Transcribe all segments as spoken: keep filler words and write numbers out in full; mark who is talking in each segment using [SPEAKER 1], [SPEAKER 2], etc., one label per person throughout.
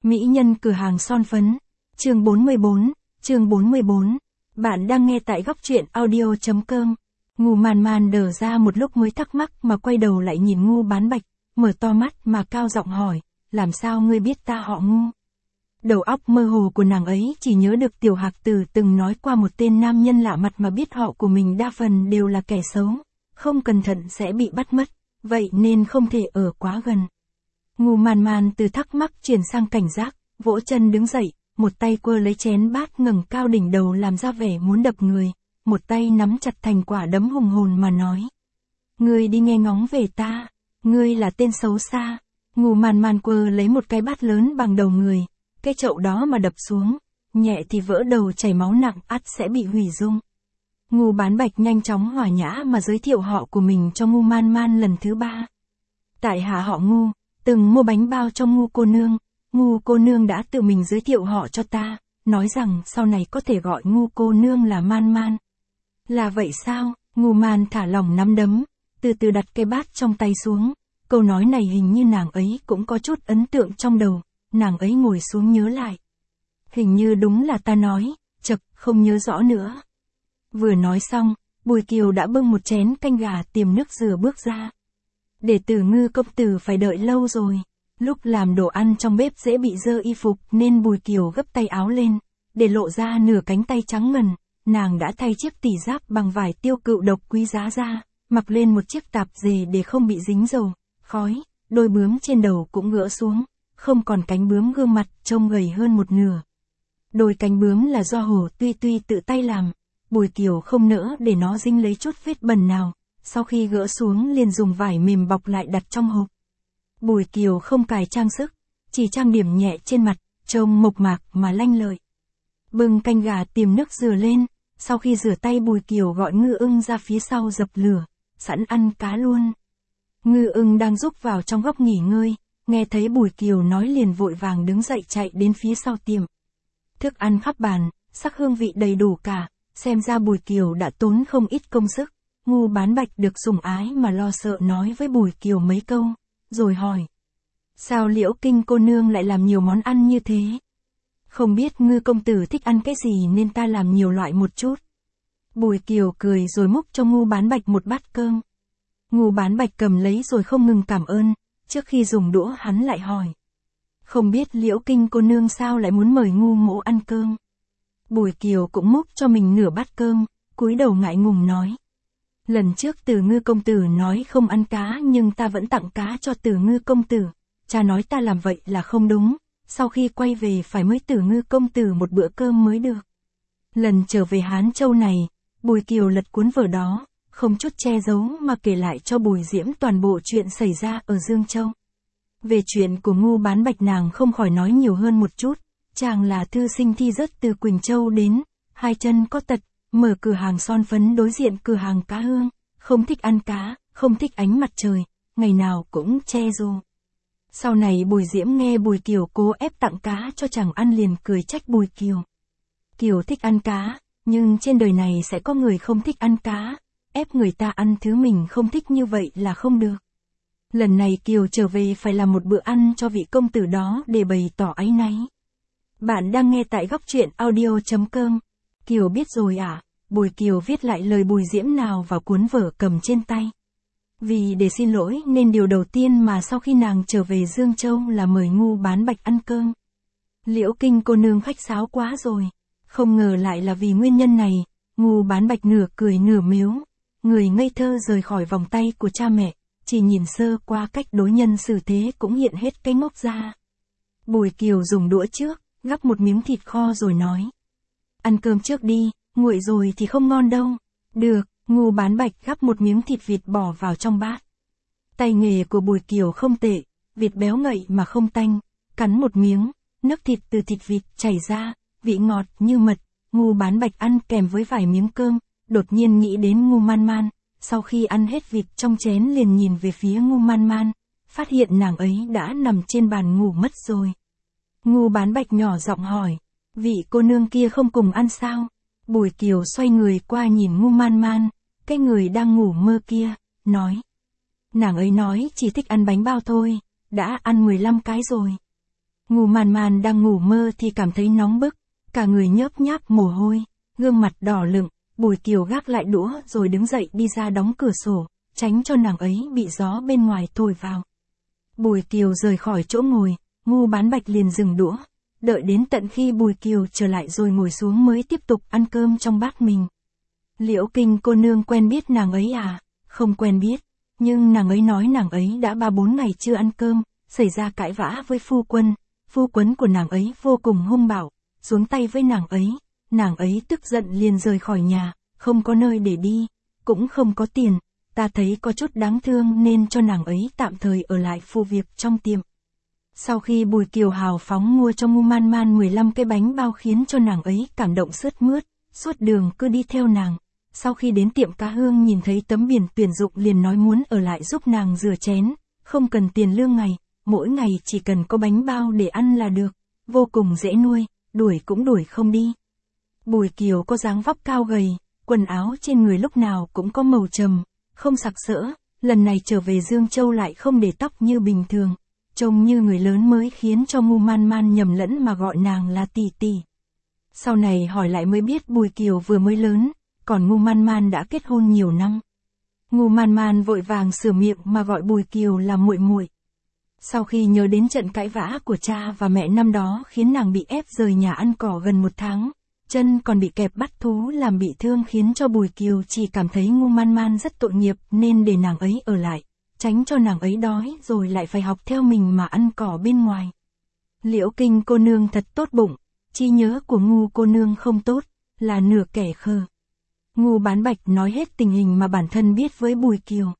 [SPEAKER 1] Mỹ nhân cửa hàng son phấn. Chương bốn mươi bốn, chương bốn mươi bốn. Bạn đang nghe tại góc truyện audio.com. Ngu Man Man đờ ra một lúc mới thắc mắc mà quay đầu lại nhìn Ngu Bán Bạch, mở to mắt mà cao giọng hỏi, làm sao ngươi biết ta họ Ngu? Đầu óc mơ hồ của nàng ấy chỉ nhớ được Tiểu Hạc Tử từng nói qua một tên nam nhân lạ mặt mà biết họ của mình đa phần đều là kẻ xấu, không cẩn thận sẽ bị bắt mất, vậy nên không thể ở quá gần. Ngu Man Man từ thắc mắc chuyển sang cảnh giác, vỗ chân đứng dậy, một tay quơ lấy chén bát ngẩng cao đỉnh đầu làm ra vẻ muốn đập người, một tay nắm chặt thành quả đấm hùng hồn mà nói. Ngươi đi nghe ngóng về ta, ngươi là tên xấu xa. Ngu Man Man quơ lấy một cái bát lớn bằng đầu người, cái chậu đó mà đập xuống, nhẹ thì vỡ đầu chảy máu nặng ắt sẽ bị hủy dung. Ngu Bán Bạch nhanh chóng hòa nhã mà giới thiệu họ của mình cho Ngu Man Man lần thứ ba. Tại hạ họ Ngu, từng mua bánh bao cho Ngu cô nương, Ngu cô nương đã tự mình giới thiệu họ cho ta, nói rằng sau này có thể gọi Ngu cô nương là Man Man. Là vậy sao? Ngu Man thả lỏng nắm đấm, từ từ đặt cái bát trong tay xuống, câu nói này hình như nàng ấy cũng có chút ấn tượng trong đầu, nàng ấy ngồi xuống nhớ lại. Hình như đúng là ta nói, chậc, không nhớ rõ nữa. Vừa nói xong, Bùi Kiều đã bưng một chén canh gà tiềm nước dừa bước ra. Đệ tử Ngư công tử phải đợi lâu rồi. Lúc làm đồ ăn trong bếp dễ bị dơ y phục nên Bùi Kiều gấp tay áo lên, để lộ ra nửa cánh tay trắng ngần, nàng đã thay chiếc tỉ giáp bằng vải tiêu cựu độc quý giá ra, mặc lên một chiếc tạp dề để không bị dính dầu, khói, đôi bướm trên đầu cũng gỡ xuống, không còn cánh bướm gương mặt trông gầy hơn một nửa. Đôi cánh bướm là do Hồ Tuy Tuy tự tay làm, Bùi Kiều không nỡ để nó dính lấy chút vết bẩn nào, sau khi gỡ xuống liền dùng vải mềm bọc lại đặt trong hộp. Bùi Kiều không cài trang sức, chỉ trang điểm nhẹ trên mặt, trông mộc mạc mà lanh lợi. Bưng canh gà tiềm nước dừa lên, sau khi rửa tay Bùi Kiều gọi Ngư Ưng ra phía sau dập lửa, sẵn ăn cá luôn. Ngư Ưng đang rúc vào trong góc nghỉ ngơi, nghe thấy Bùi Kiều nói liền vội vàng đứng dậy chạy đến phía sau tiệm. Thức ăn khắp bàn, sắc hương vị đầy đủ cả, xem ra Bùi Kiều đã tốn không ít công sức. Ngu Bán Bạch được sủng ái mà lo sợ nói với Bùi Kiều mấy câu, rồi hỏi. Sao Liễu Kinh cô nương lại làm nhiều món ăn như thế? Không biết Ngư công tử thích ăn cái gì nên ta làm nhiều loại một chút. Bùi Kiều cười rồi múc cho Ngu Bán Bạch một bát cơm. Ngu Bán Bạch cầm lấy rồi không ngừng cảm ơn, trước khi dùng đũa hắn lại hỏi. Không biết Liễu Kinh cô nương sao lại muốn mời Ngu mỗ ăn cơm? Bùi Kiều cũng múc cho mình nửa bát cơm, cúi đầu ngại ngùng nói. Lần trước Từ Ngư công tử nói không ăn cá nhưng ta vẫn tặng cá cho Từ Ngư công tử, cha nói ta làm vậy là không đúng, sau khi quay về phải mới Từ Ngư công tử một bữa cơm mới được. Lần trở về Hán Châu này, Bùi Kiều lật cuốn vở đó, không chút che giấu mà kể lại cho Bùi Diễm toàn bộ chuyện xảy ra ở Dương Châu. Về chuyện của Ngu Bán Bạch nàng không khỏi nói nhiều hơn một chút, chàng là thư sinh thi rớt từ Quỳnh Châu đến, hai chân có tật, mở cửa hàng son phấn đối diện cửa hàng cá hương, không thích ăn cá, không thích ánh mặt trời, ngày nào cũng che dù. Sau này Bùi Diễm nghe Bùi Kiều cố ép tặng cá cho chàng ăn liền cười trách Bùi Kiều. Kiều thích ăn cá, nhưng trên đời này sẽ có người không thích ăn cá, ép người ta ăn thứ mình không thích như vậy là không được. Lần này Kiều trở về phải làm một bữa ăn cho vị công tử đó để bày tỏ áy náy. Bạn đang nghe tại góc truyện audio.com. Kiều biết rồi à? Bùi Kiều viết lại lời Bùi Diễm nào vào cuốn vở cầm trên tay. Vì để xin lỗi nên điều đầu tiên mà sau khi nàng trở về Dương Châu là mời Ngu Bán Bạch ăn cơm. Liễu Kinh cô nương khách sáo quá rồi. Không ngờ lại là vì nguyên nhân này, Ngu Bán Bạch nửa cười nửa miếu. Người ngây thơ rời khỏi vòng tay của cha mẹ, chỉ nhìn sơ qua cách đối nhân xử thế cũng hiện hết cái ngốc ra. Bùi Kiều dùng đũa trước, gắp một miếng thịt kho rồi nói. Ăn cơm trước đi, nguội rồi thì không ngon đâu. Được, Ngu Bán Bạch gắp một miếng thịt vịt bỏ vào trong bát. Tay nghề của Bùi Kiều không tệ, vịt béo ngậy mà không tanh, cắn một miếng, nước thịt từ thịt vịt chảy ra, vị ngọt như mật. Ngu Bán Bạch ăn kèm với vài miếng cơm, đột nhiên nghĩ đến Ngu Man Man, sau khi ăn hết vịt trong chén liền nhìn về phía Ngu Man Man, phát hiện nàng ấy đã nằm trên bàn ngủ mất rồi. Ngu Bán Bạch nhỏ giọng hỏi, vị cô nương kia không cùng ăn sao? Bùi Kiều xoay người qua nhìn Ngu Man Man, cái người đang ngủ mơ kia, nói. Nàng ấy nói chỉ thích ăn bánh bao thôi, đã ăn mười lăm cái rồi. Ngô Man Man đang ngủ mơ thì cảm thấy nóng bức, cả người nhớp nháp mồ hôi, gương mặt đỏ lựng. Bùi Kiều gác lại đũa rồi đứng dậy đi ra đóng cửa sổ, tránh cho nàng ấy bị gió bên ngoài thổi vào. Bùi Kiều rời khỏi chỗ ngồi, Ngô Bán Bạch liền dừng đũa, đợi đến tận khi Bùi Kiều trở lại rồi ngồi xuống mới tiếp tục ăn cơm trong bát mình. Liễu Kinh cô nương quen biết nàng ấy à? Không quen biết, nhưng nàng ấy nói nàng ấy đã ba bốn ngày chưa ăn cơm, xảy ra cãi vã với phu quân, phu quân của nàng ấy vô cùng hung bạo, xuống tay với nàng ấy, nàng ấy tức giận liền rời khỏi nhà, không có nơi để đi, cũng không có tiền, ta thấy có chút đáng thương nên cho nàng ấy tạm thời ở lại phụ việc trong tiệm. Sau khi Bùi Kiều hào phóng mua cho Ngô Man Man mười lăm cái bánh bao khiến cho nàng ấy cảm động sướt mướt, suốt đường cứ đi theo nàng. Sau khi đến tiệm cá hương nhìn thấy tấm biển tuyển dụng liền nói muốn ở lại giúp nàng rửa chén, không cần tiền lương ngày, mỗi ngày chỉ cần có bánh bao để ăn là được, vô cùng dễ nuôi, đuổi cũng đuổi không đi. Bùi Kiều có dáng vóc cao gầy, quần áo trên người lúc nào cũng có màu trầm, không sặc sỡ, lần này trở về Dương Châu lại không để tóc như bình thường, trông như người lớn mới khiến cho Ngô Man Man nhầm lẫn mà gọi nàng là tỷ tỷ. Sau này hỏi lại mới biết Bùi Kiều vừa mới lớn, còn Ngô Man Man đã kết hôn nhiều năm. Ngô Man Man vội vàng sửa miệng mà gọi Bùi Kiều là muội muội. Sau khi nhớ đến trận cãi vã của cha và mẹ năm đó khiến nàng bị ép rời nhà ăn cỏ gần một tháng, chân còn bị kẹp bắt thú làm bị thương khiến cho Bùi Kiều chỉ cảm thấy Ngô Man Man rất tội nghiệp nên để nàng ấy ở lại, tránh cho nàng ấy đói rồi lại phải học theo mình mà ăn cỏ bên ngoài. Liễu Kinh cô nương thật tốt bụng, trí nhớ của Ngô cô nương không tốt, là nửa kẻ khờ. Ngô Bán Bạch nói hết tình hình mà bản thân biết với Bùi Kiều.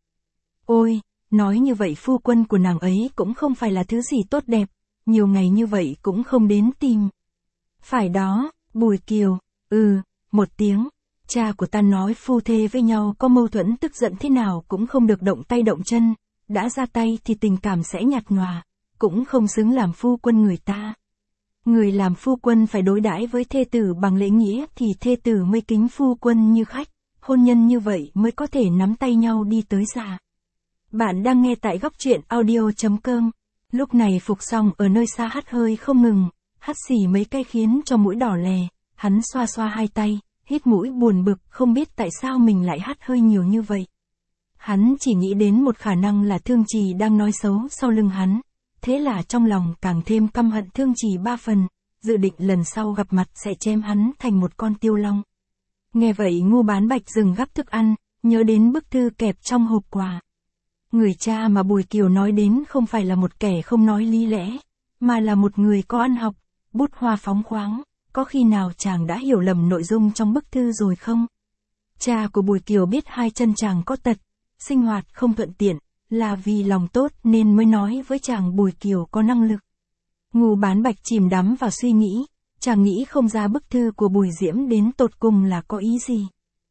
[SPEAKER 1] Ôi, nói như vậy phu quân của nàng ấy cũng không phải là thứ gì tốt đẹp, nhiều ngày như vậy cũng không đến tìm. Phải đó, Bùi Kiều, ừ, một tiếng, cha của ta nói phu thê với nhau có mâu thuẫn tức giận thế nào cũng không được động tay động chân, đã ra tay thì tình cảm sẽ nhạt nhòa, cũng không xứng làm phu quân người ta. Người làm phu quân phải đối đãi với thê tử bằng lễ nghĩa thì thê tử mới kính phu quân như khách, hôn nhân như vậy mới có thể nắm tay nhau đi tới già. Bạn đang nghe tại góc truyện audio chấm com. Lúc này Phục Song ở nơi xa hắt hơi không ngừng, hắt xì mấy cái khiến cho mũi đỏ lè, hắn xoa xoa hai tay, hít mũi buồn bực không biết tại sao mình lại hắt hơi nhiều như vậy. Hắn chỉ nghĩ đến một khả năng là Thương Trì đang nói xấu sau lưng hắn. Thế là trong lòng càng thêm căm hận Thương Trì ba phần, dự định lần sau gặp mặt sẽ chém hắn thành một con tiêu long. Nghe vậy Ngô Bán Bạch dừng gắp thức ăn, nhớ đến bức thư kẹp trong hộp quà. Người cha mà Bùi Kiều nói đến không phải là một kẻ không nói lý lẽ, mà là một người có ăn học, bút hoa phóng khoáng, có khi nào chàng đã hiểu lầm nội dung trong bức thư rồi không? Cha của Bùi Kiều biết hai chân chàng có tật, sinh hoạt không thuận tiện, là vì lòng tốt nên mới nói với chàng Bùi Kiều có năng lực. Ngô Bán Bạch chìm đắm vào suy nghĩ, chàng nghĩ không ra bức thư của Bùi Diễm đến tột cùng là có ý gì.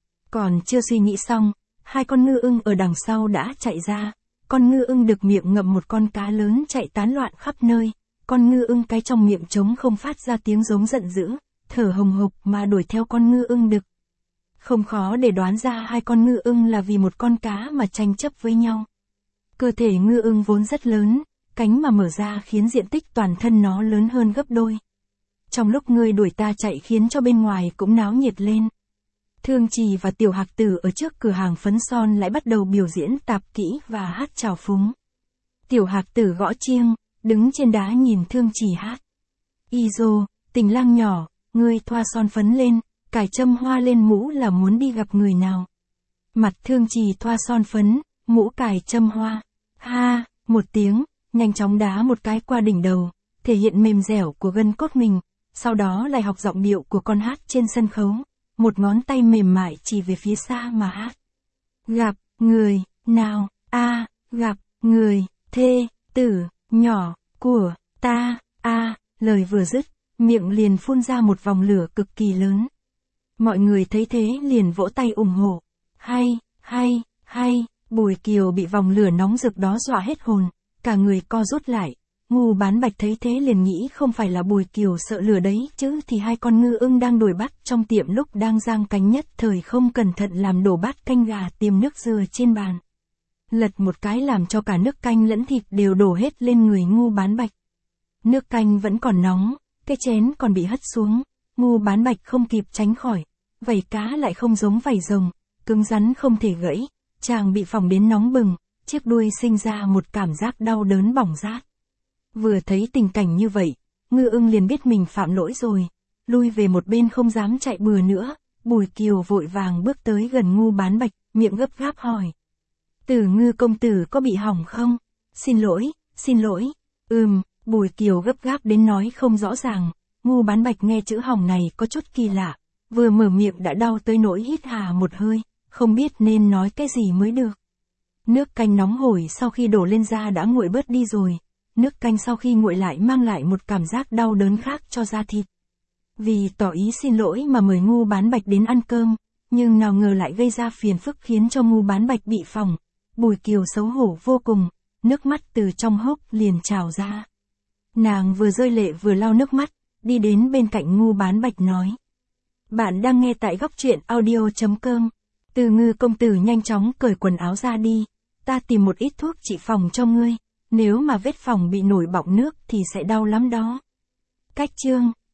[SPEAKER 1] Còn chưa suy nghĩ xong, hai con ngư ưng ở đằng sau đã chạy ra, con ngư ưng đực miệng ngậm một con cá lớn chạy tán loạn khắp nơi, con ngư ưng cái trong miệng trống không phát ra tiếng giống giận dữ, thở hồng hộc mà đuổi theo con ngư ưng đực. Không khó để đoán ra hai con ngư ưng là vì một con cá mà tranh chấp với nhau. Cơ thể ngư ưng vốn rất lớn, cánh mà mở ra khiến diện tích toàn thân nó lớn hơn gấp đôi. Trong lúc ngươi đuổi ta chạy khiến cho bên ngoài cũng náo nhiệt lên. Thương Trì và Tiểu Hạc Tử ở trước cửa hàng phấn son lại bắt đầu biểu diễn tạp kỹ và hát chào phúng. Tiểu Hạc Tử gõ chiêng, đứng trên đá nhìn Thương Trì hát. Y dô, tình lang nhỏ, ngươi thoa son phấn lên, cài châm hoa lên mũ là muốn đi gặp người nào. Mặt Thương Trì thoa son phấn, mũ cài châm hoa. Ha, một tiếng, nhanh chóng đá một cái qua đỉnh đầu, thể hiện mềm dẻo của gân cốt mình, sau đó lại học giọng điệu của con hát trên sân khấu, một ngón tay mềm mại chỉ về phía xa mà hát. Gặp, người, nào, a, gặp, người, thê, tử, nhỏ, của, ta, a, lời vừa dứt, miệng liền phun ra một vòng lửa cực kỳ lớn. Mọi người thấy thế liền vỗ tay ủng hộ. Hay, hay, hay. Bùi Kiều bị vòng lửa nóng rực đó dọa hết hồn, cả người co rút lại. Ngô Bán Bạch thấy thế liền nghĩ không phải là Bùi Kiều sợ lửa đấy chứ thì hai con ngư ưng đang đuổi bắt trong tiệm lúc đang giang cánh nhất thời không cẩn thận làm đổ bát canh gà tiêm nước dừa trên bàn. Lật một cái làm cho cả nước canh lẫn thịt đều đổ hết lên người Ngô Bán Bạch. Nước canh vẫn còn nóng, cái chén còn bị hất xuống, Ngu Bán Bạch không kịp tránh khỏi. Vảy cá lại không giống vảy rồng, cứng rắn không thể gãy, chàng bị phỏng đến nóng bừng, chiếc đuôi sinh ra một cảm giác đau đớn bỏng rát. Vừa thấy tình cảnh như vậy, Ngư Ưng liền biết mình phạm lỗi rồi, lui về một bên không dám chạy bừa nữa. Bùi Kiều vội vàng bước tới gần Ngu Bán Bạch, miệng gấp gáp hỏi. Từ Ngư công tử có bị hỏng không? Xin lỗi, xin lỗi. Ừm, Bùi Kiều gấp gáp đến nói không rõ ràng. Ngu Bán Bạch nghe chữ hỏng này có chút kỳ lạ, vừa mở miệng đã đau tới nỗi hít hà một hơi, không biết nên nói cái gì mới được. Nước canh nóng hổi sau khi đổ lên da đã nguội bớt đi rồi, nước canh sau khi nguội lại mang lại một cảm giác đau đớn khác cho da thịt. Vì tỏ ý xin lỗi mà mời Ngu Bán Bạch đến ăn cơm, nhưng nào ngờ lại gây ra phiền phức khiến cho Ngu Bán Bạch bị phỏng. Bùi Kiều xấu hổ vô cùng, nước mắt từ trong hốc liền trào ra. Nàng vừa rơi lệ vừa lau nước mắt, đi đến bên cạnh Ngu Bán Bạch nói. Bạn đang nghe tại góc truyện audio.com. Từ Ngư công tử nhanh chóng cởi quần áo ra đi, ta tìm một ít thuốc trị phỏng cho ngươi, nếu mà vết phỏng bị nổi bọng nước thì sẽ đau lắm đó. Cách chương